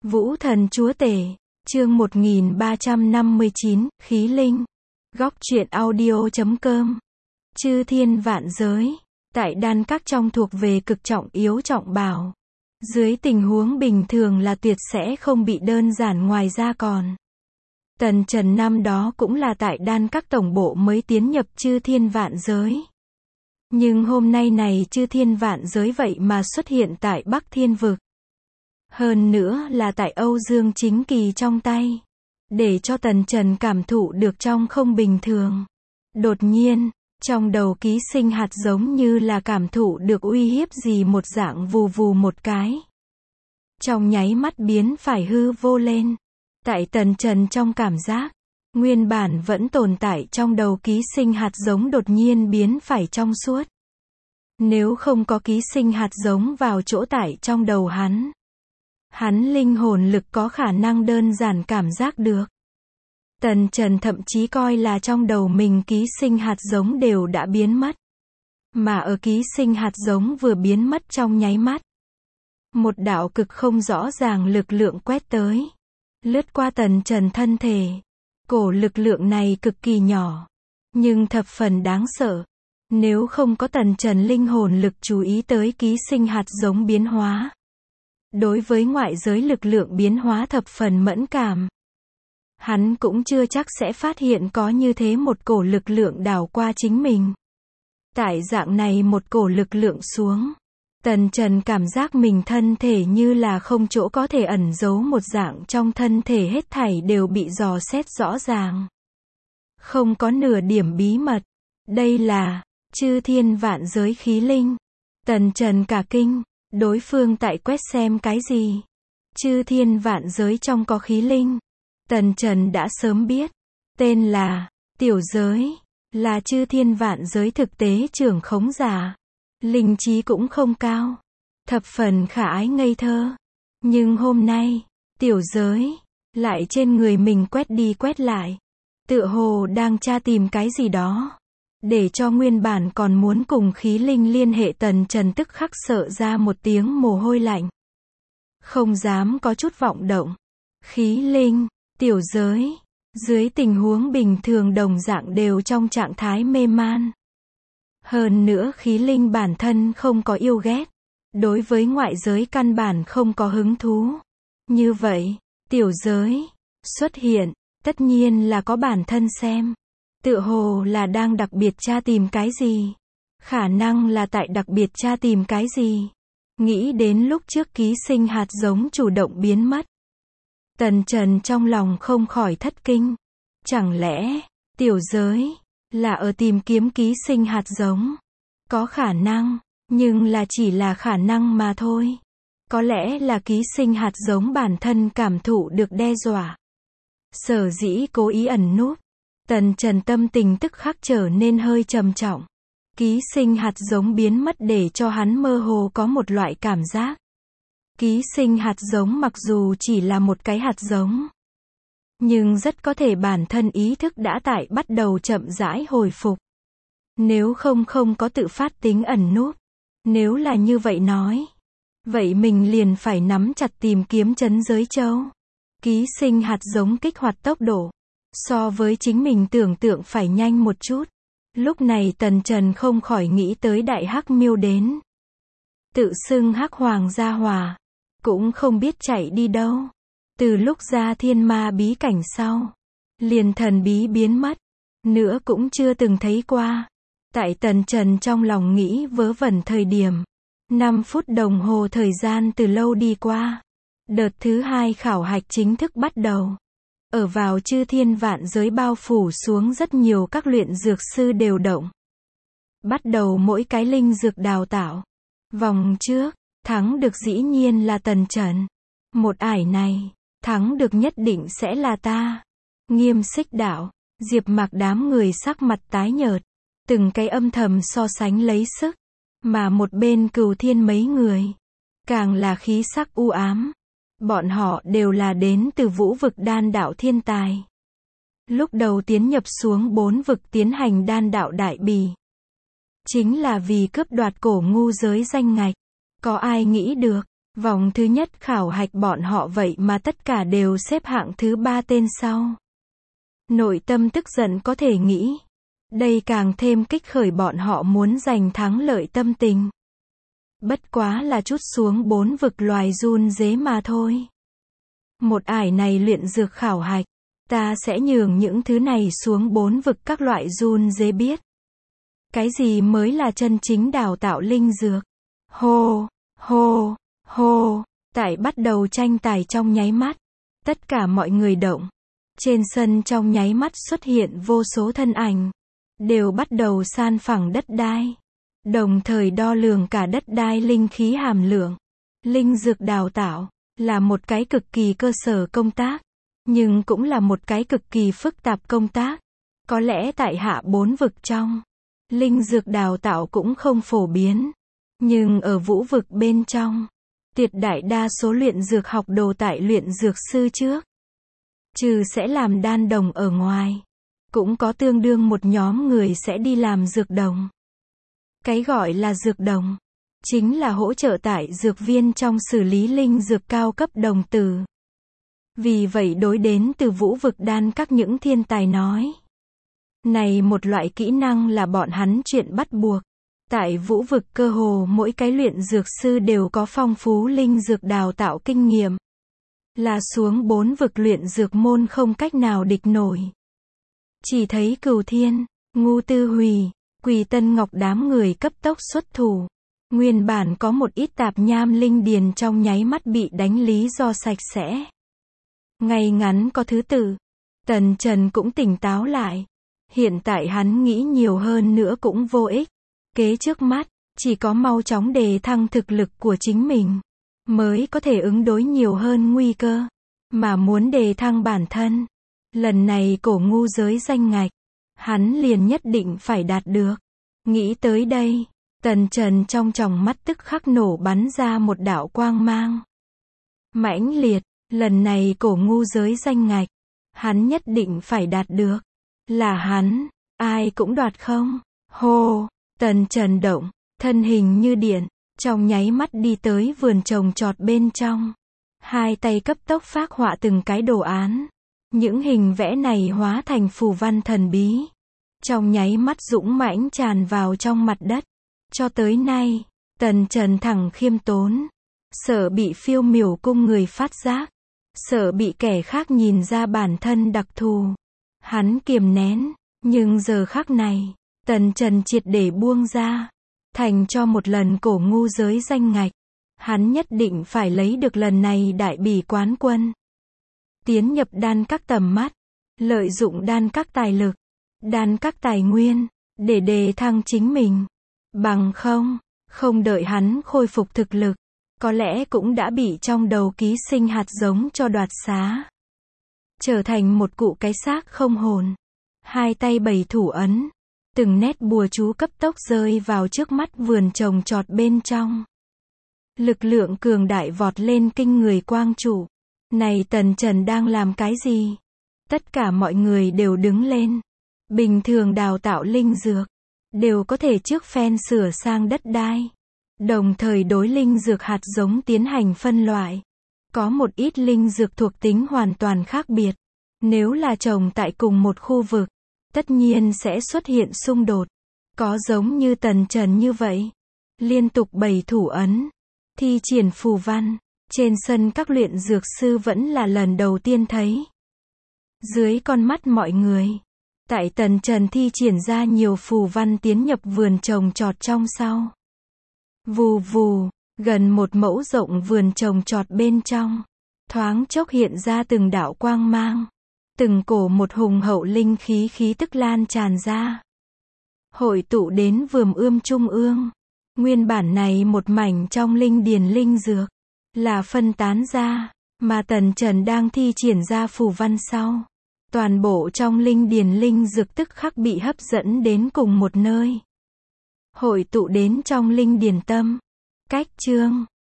Vũ thần chúa tể, chương 1359, khí linh. Góc truyện audio.com. Chư thiên vạn giới, tại đan các trong thuộc về cực trọng yếu trọng bảo. Dưới tình huống bình thường là tuyệt sẽ không bị đơn giản, ngoài ra còn. Tần Trần năm đó cũng là tại đan các tổng bộ mới tiến nhập chư thiên vạn giới. Nhưng hôm nay này chư thiên vạn giới vậy mà xuất hiện tại Bắc Thiên Vực. Hơn nữa là tại Âu Dương Chính Kỳ trong tay. Để cho Tần Trần cảm thụ được trong không bình thường. Đột nhiên, trong đầu ký sinh hạt giống như là cảm thụ được uy hiếp gì một dạng, vù vù một cái. Trong nháy mắt biến phải hư vô lên. Tại Tần Trần trong cảm giác, nguyên bản vẫn tồn tại trong đầu ký sinh hạt giống đột nhiên biến phải trong suốt. Nếu không có ký sinh hạt giống vào chỗ tại trong đầu hắn linh hồn lực có khả năng đơn giản cảm giác được. Tần Trần thậm chí coi là trong đầu mình ký sinh hạt giống đều đã biến mất. Mà ở ký sinh hạt giống vừa biến mất trong nháy mắt, một đạo cực không rõ ràng lực lượng quét tới, lướt qua Tần Trần thân thể. Cổ lực lượng này cực kỳ nhỏ, nhưng thập phần đáng sợ. Nếu không có Tần Trần linh hồn lực chú ý tới ký sinh hạt giống biến hóa, đối với ngoại giới lực lượng biến hóa thập phần mẫn cảm, hắn cũng chưa chắc sẽ phát hiện có như thế một cổ lực lượng đảo qua chính mình. Tại dạng này một cổ lực lượng xuống, Tần Trần cảm giác mình thân thể như là không chỗ có thể ẩn giấu một dạng, trong thân thể hết thảy đều bị dò xét rõ ràng. Không có nửa điểm bí mật. Đây là chư thiên vạn giới khí linh. Tần Trần cả kinh, đối phương tại quét xem cái gì? Chư thiên vạn giới trong có khí linh. Tần Trần đã sớm biết, tên là tiểu giới, là chư thiên vạn giới thực tế trưởng khống giả. Linh trí cũng không cao, thập phần khả ái ngây thơ. Nhưng hôm nay, tiểu giới lại trên người mình quét đi quét lại, tựa hồ đang tra tìm cái gì đó. Để cho nguyên bản còn muốn cùng khí linh liên hệ Tần Trần tức khắc sợ ra một tiếng mồ hôi lạnh. Không dám có chút vọng động. Khí linh, tiểu giới, dưới tình huống bình thường đồng dạng đều trong trạng thái mê man. Hơn nữa khí linh bản thân không có yêu ghét, đối với ngoại giới căn bản không có hứng thú. Như vậy, tiểu giới xuất hiện, tất nhiên là có bản thân xem. Tựa hồ là đang đặc biệt tra tìm cái gì. Khả năng là tại đặc biệt tra tìm cái gì. Nghĩ đến lúc trước ký sinh hạt giống chủ động biến mất, Tần Trần trong lòng không khỏi thất kinh. Chẳng lẽ, tiểu giới là ở tìm kiếm ký sinh hạt giống? Có khả năng, nhưng là chỉ là khả năng mà thôi. Có lẽ là ký sinh hạt giống bản thân cảm thụ được đe dọa, sở dĩ cố ý ẩn núp. Tần Trần tâm tình tức khắc trở nên hơi trầm trọng. Ký sinh hạt giống biến mất để cho hắn mơ hồ có một loại cảm giác. Ký sinh hạt giống mặc dù chỉ là một cái hạt giống, nhưng rất có thể bản thân ý thức đã tại bắt đầu chậm rãi hồi phục. Nếu không có tự phát tính ẩn núp. Nếu là như vậy nói, vậy mình liền phải nắm chặt tìm kiếm trấn giới châu. Ký sinh hạt giống kích hoạt tốc độ so với chính mình tưởng tượng phải nhanh một chút. Lúc này Tần Trần không khỏi nghĩ tới đại hắc miêu đến. Tự xưng hắc hoàng gia hòa, cũng không biết chạy đi đâu. Từ lúc ra thiên ma bí cảnh sau, liền thần bí biến mất, nữa cũng chưa từng thấy qua. Tại Tần Trần trong lòng nghĩ vớ vẩn thời điểm, 5 phút đồng hồ thời gian từ lâu đi qua. Đợt thứ 2 khảo hạch chính thức bắt đầu. Ở vào chư thiên vạn giới bao phủ xuống rất nhiều các luyện dược sư đều động. Bắt đầu mỗi cái linh dược đào tạo. Vòng trước, thắng được dĩ nhiên là Tần Trần. Một ải này, thắng được nhất định sẽ là ta. Nghiêm Xích đạo, Diệp Mạc đám người sắc mặt tái nhợt, từng cái âm thầm so sánh lấy sức. Mà một bên Cửu Thiên mấy người, càng là khí sắc u ám. Bọn họ đều là đến từ vũ vực đan đạo thiên tài. Lúc đầu tiến nhập xuống 4 vực tiến hành đan đạo đại bỉ, chính là vì cướp đoạt cổ ngu giới danh ngạch. Có ai nghĩ được, Vòng thứ nhất khảo hạch bọn họ vậy mà tất cả đều xếp hạng thứ 3 tên sau. Nội tâm tức giận có thể nghĩ. Đây càng thêm kích khởi bọn họ muốn giành thắng lợi tâm tình. Bất quá là chút xuống 4 vực loài run rế mà thôi. Một ải này luyện dược khảo hạch, ta sẽ nhường những thứ này xuống 4 vực các loại run rế biết. Cái gì mới là chân chính đào tạo linh dược. Hô, hô, hô, tại bắt đầu tranh tài trong nháy mắt. Tất cả mọi người động. Trên sân trong nháy mắt xuất hiện vô số thân ảnh. Đều bắt đầu san phẳng đất đai. Đồng thời đo lường cả đất đai linh khí hàm lượng. Linh dược đào tạo là một cái cực kỳ cơ sở công tác, nhưng cũng là một cái cực kỳ phức tạp công tác. Có lẽ tại hạ 4 vực trong, linh dược đào tạo cũng không phổ biến. Nhưng ở vũ vực bên trong, tuyệt đại đa số luyện dược học đồ tại luyện dược sư trước. Trừ sẽ làm đan đồng ở ngoài, cũng có tương đương một nhóm người sẽ đi làm dược đồng. Cái gọi là dược đồng, chính là hỗ trợ tại dược viên trong xử lý linh dược cao cấp đồng tử. Vì vậy đối đến từ vũ vực đan các những thiên tài nói. Này một loại kỹ năng là bọn hắn chuyện bắt buộc. Tại vũ vực cơ hồ mỗi cái luyện dược sư đều có phong phú linh dược đào tạo kinh nghiệm. Là xuống 4 vực luyện dược môn không cách nào địch nổi. Chỉ thấy Cửu Thiên, Ngu Tư Hùy, Quỳ Tân Ngọc đám người cấp tốc xuất thủ. Nguyên bản có một ít tạp nham linh điền trong nháy mắt bị đánh lý do sạch sẽ. Ngay ngắn có thứ tự. Tần Trần cũng tỉnh táo lại. Hiện tại hắn nghĩ nhiều hơn nữa cũng vô ích. Kế trước mắt, chỉ có mau chóng đề thăng thực lực của chính mình, mới có thể ứng đối nhiều hơn nguy cơ. Mà muốn đề thăng bản thân, lần này cổ ngu giới danh ngạch, hắn liền nhất định phải đạt được. Nghĩ tới đây, Tần Trần trong tròng mắt tức khắc nổ bắn ra một đạo quang mang. Mãnh liệt, lần này cổ ngu giới danh ngạch, hắn nhất định phải đạt được. Là hắn, ai cũng đoạt không? Hô, Tần Trần động, thân hình như điện, trong nháy mắt đi tới vườn trồng trọt bên trong. Hai tay cấp tốc phác họa từng cái đồ án. Những hình vẽ này hóa thành phù văn thần bí. Trong nháy mắt dũng mãnh tràn vào trong mặt đất. Cho tới nay, Tần Trần thẳng khiêm tốn. Sợ bị phiêu miểu cung người phát giác. Sợ bị kẻ khác nhìn ra bản thân đặc thù. Hắn kiềm nén, nhưng giờ khắc này, Tần Trần triệt để buông ra. Thành cho một lần cổ ngu giới danh ngạch. Hắn nhất định phải lấy được lần này đại bỉ quán quân. Tiến nhập đan các tầm mắt. Lợi dụng đan các tài lực, đan các tài nguyên, để đề thăng chính mình. Bằng không đợi hắn khôi phục thực lực, có lẽ cũng đã bị trong đầu ký sinh hạt giống cho đoạt xá. Trở thành một cụ cái xác không hồn. Hai tay bày thủ ấn. Từng nét bùa chú cấp tốc rơi vào trước mắt vườn trồng trọt bên trong. Lực lượng cường đại vọt lên kinh người quang trụ. Này Tần Trần đang làm cái gì? Tất cả mọi người đều đứng lên. Bình thường đào tạo linh dược, đều có thể trước phen sửa sang đất đai. Đồng thời đối linh dược hạt giống tiến hành phân loại. Có một ít linh dược thuộc tính hoàn toàn khác biệt. Nếu là trồng tại cùng một khu vực, tất nhiên sẽ xuất hiện xung đột. Có giống như Tần Trần như vậy. Liên tục bày thủ ấn, thi triển phù văn. Trên sân các luyện dược sư vẫn là lần đầu tiên thấy. Dưới con mắt mọi người, tại Tần Trần thi triển ra nhiều phù văn tiến nhập vườn trồng trọt trong sau. Vù vù, gần một mẫu rộng vườn trồng trọt bên trong, thoáng chốc hiện ra từng đạo quang mang. Từng cổ một hùng hậu linh khí khí tức lan tràn ra. Hội tụ đến vườn ươm trung ương. Nguyên bản này một mảnh trong linh điền linh dược. Là phân tán ra. Mà Tần Trần đang thi triển ra phù văn sau. Toàn bộ trong linh điền linh dược tức khắc bị hấp dẫn đến cùng một nơi. Hội tụ đến trong linh điền tâm. Cách chương.